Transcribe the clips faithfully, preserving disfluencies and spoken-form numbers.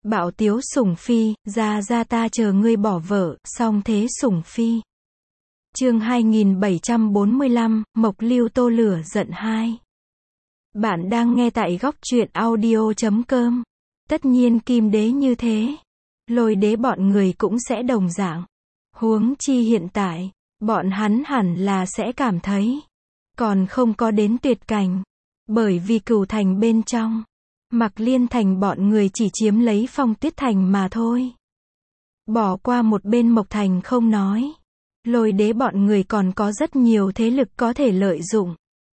Bạo tiếu sủng phi, ra ra ta chờ ngươi bỏ vợ, song thế sủng phi. Chương hai nghìn bảy trăm bốn mươi lăm, Mộc Lưu Tô lửa giận hai. Bạn đang nghe tại góc truyện audio chấm com. Tất nhiên kim đế như thế, lôi đế bọn người cũng sẽ đồng dạng. Huống chi hiện tại, bọn hắn hẳn là sẽ cảm thấy còn không có đến tuyệt cảnh. Bởi vì Cửu Thành bên trong, Mạc Liên Thành bọn người chỉ chiếm lấy Phong Tuyết Thành mà thôi. Bỏ qua một bên Mộc Thành không nói, lôi đế bọn người còn có rất nhiều thế lực có thể lợi dụng.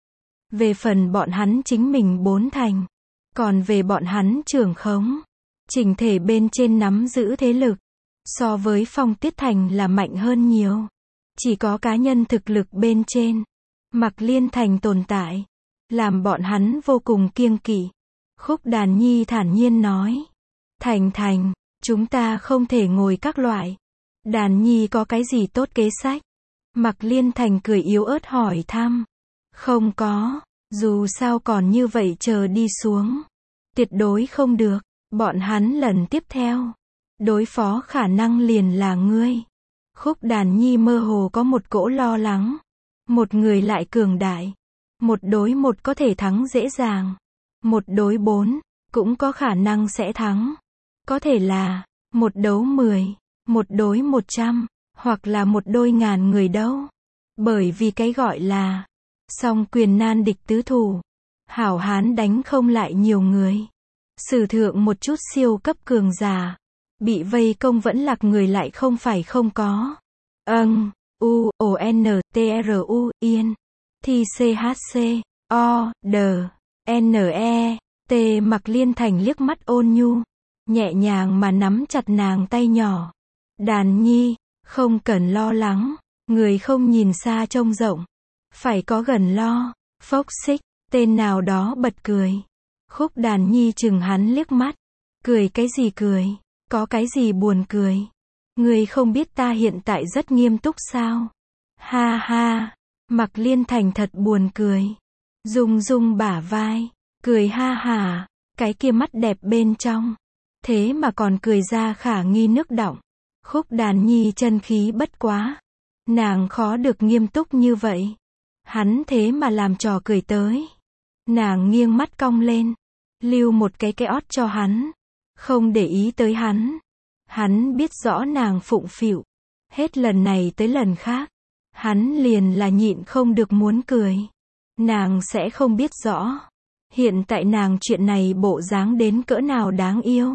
Về phần bọn hắn chính mình bốn thành, còn về bọn hắn trưởng khống, chỉnh thể bên trên nắm giữ thế lực, so với Phong Tuyết Thành là mạnh hơn nhiều. Chỉ có cá nhân thực lực bên trên, Mạc Liên Thành tồn tại, làm bọn hắn vô cùng kiêng kỵ. Khúc Đàn Nhi thản nhiên nói, Thành Thành, chúng ta không thể ngồi các loại. Đàn Nhi có cái gì tốt kế sách? Mạc Liên Thành cười yếu ớt hỏi thăm. Không có, dù sao còn như vậy chờ đi xuống, tuyệt đối không được. Bọn hắn lần tiếp theo, đối phó khả năng liền là ngươi. Khúc Đàn Nhi mơ hồ có một cỗ lo lắng. Một người lại cường đại, một đối một có thể thắng dễ dàng, một đối bốn cũng có khả năng sẽ thắng. Có thể là một đấu mười, một đối một trăm, hoặc là một đôi ngàn người đâu. Bởi vì cái gọi là song quyền nan địch tứ thủ, hảo hán đánh không lại nhiều người. Sử thượng một chút siêu cấp cường giả, bị vây công vẫn lạc người lại không phải không có. Âng, U, O, N, T, R, U, Yên, Thi, C, H, C, O, D, N, E, T. Mạc Liên Thành liếc mắt ôn nhu, nhẹ nhàng mà nắm chặt nàng tay nhỏ. Đàn Nhi, không cần lo lắng, người không nhìn xa trông rộng, phải có gần lo. Phốc xích, tên nào đó bật cười. Khúc Đàn Nhi chừng hắn liếc mắt, cười cái gì cười, có cái gì buồn cười. Người không biết ta hiện tại rất nghiêm túc sao? Ha ha, Mạc Liên Thành thật buồn cười. Rung rung bả vai, cười ha hả, cái kia mắt đẹp bên trong, thế mà còn cười ra khả nghi nước đọng. Khúc Đàn Nhi chân khí bất quá, nàng khó được nghiêm túc như vậy. Hắn thế mà làm trò cười tới. Nàng nghiêng mắt cong lên, lưu một cái cái ót cho hắn, không để ý tới hắn. Hắn biết rõ nàng phụng phịu, hết lần này tới lần khác, hắn liền là nhịn không được muốn cười. Nàng sẽ không biết rõ, hiện tại nàng chuyện này bộ dáng đến cỡ nào đáng yêu.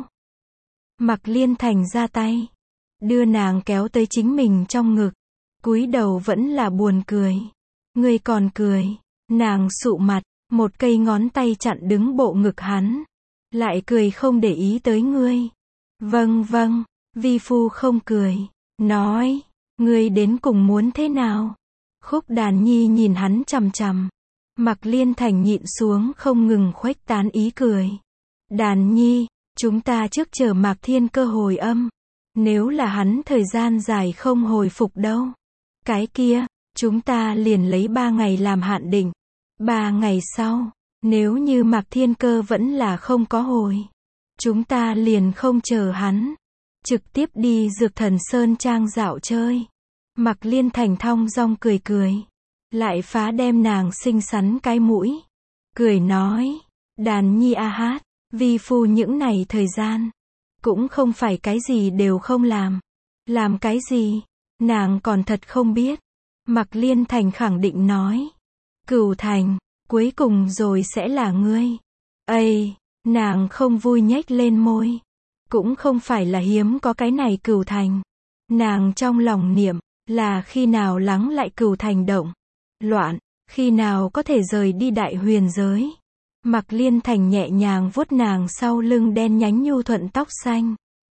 Mạc Liên Thành ra tay, đưa nàng kéo tới chính mình trong ngực, cúi đầu vẫn là buồn cười. Ngươi còn cười, nàng sụ mặt, một cây ngón tay chặn đứng bộ ngực hắn, lại cười không để ý tới ngươi. Vâng vâng, vi phu không cười. Nói, ngươi đến cùng muốn thế nào? Khúc Đàn Nhi nhìn hắn chằm chằm. Mạc Liên Thành nhịn xuống không ngừng khuếch tán ý cười. Đàn Nhi, chúng ta trước chờ Mạc Thiên Cơ hồi âm. Nếu là hắn thời gian dài không hồi phục đâu, cái kia, chúng ta liền lấy ba ngày làm hạn định. Ba ngày sau, nếu như Mạc Thiên Cơ vẫn là không có hồi, chúng ta liền không chờ hắn, trực tiếp đi Dược Thần Sơn Trang dạo chơi. Mạc Liên Thành thong dong cười cười, lại phá đem nàng xinh xắn cái mũi, cười nói, Đàn Nhi a hát, vi phu những này thời gian, cũng không phải cái gì đều không làm. Làm cái gì? Nàng còn thật không biết. Mạc Liên Thành khẳng định nói, Cửu Thành, cuối cùng rồi sẽ là ngươi. Ây, nàng không vui nhếch lên môi. Cũng không phải là hiếm có cái này Cửu Thành. Nàng trong lòng niệm, là khi nào lắng lại Cửu Thành động loạn, khi nào có thể rời đi Đại Huyền giới. Mạc Liên Thành nhẹ nhàng vuốt nàng sau lưng đen nhánh nhu thuận tóc xanh.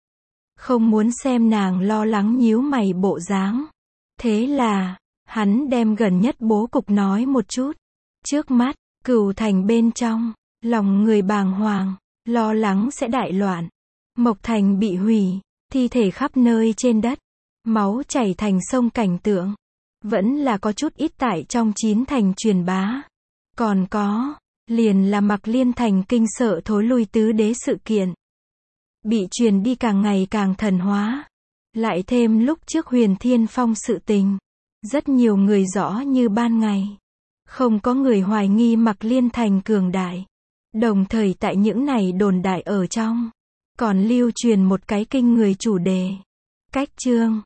Không muốn xem nàng lo lắng nhíu mày bộ dáng. Thế là, hắn đem gần nhất bố cục nói một chút. Trước mắt, Cửu Thành bên trong, lòng người bàng hoàng, lo lắng sẽ đại loạn. Mộc Thành bị hủy, thi thể khắp nơi trên đất, máu chảy thành sông cảnh tượng. Vẫn là có chút ít tại trong chín thành truyền bá. Còn có, liền là Mạc Liên Thành kinh sợ thối lui tứ đế sự kiện. bị truyền đi càng ngày càng thần hóa. Lại thêm lúc trước Huyền Thiên Phong sự tình, rất nhiều người rõ như ban ngày. Không có người hoài nghi Mạc Liên Thành cường đại. Đồng thời tại những này đồn đại ở trong, còn lưu truyền một cái kinh người chủ đề. Cách chương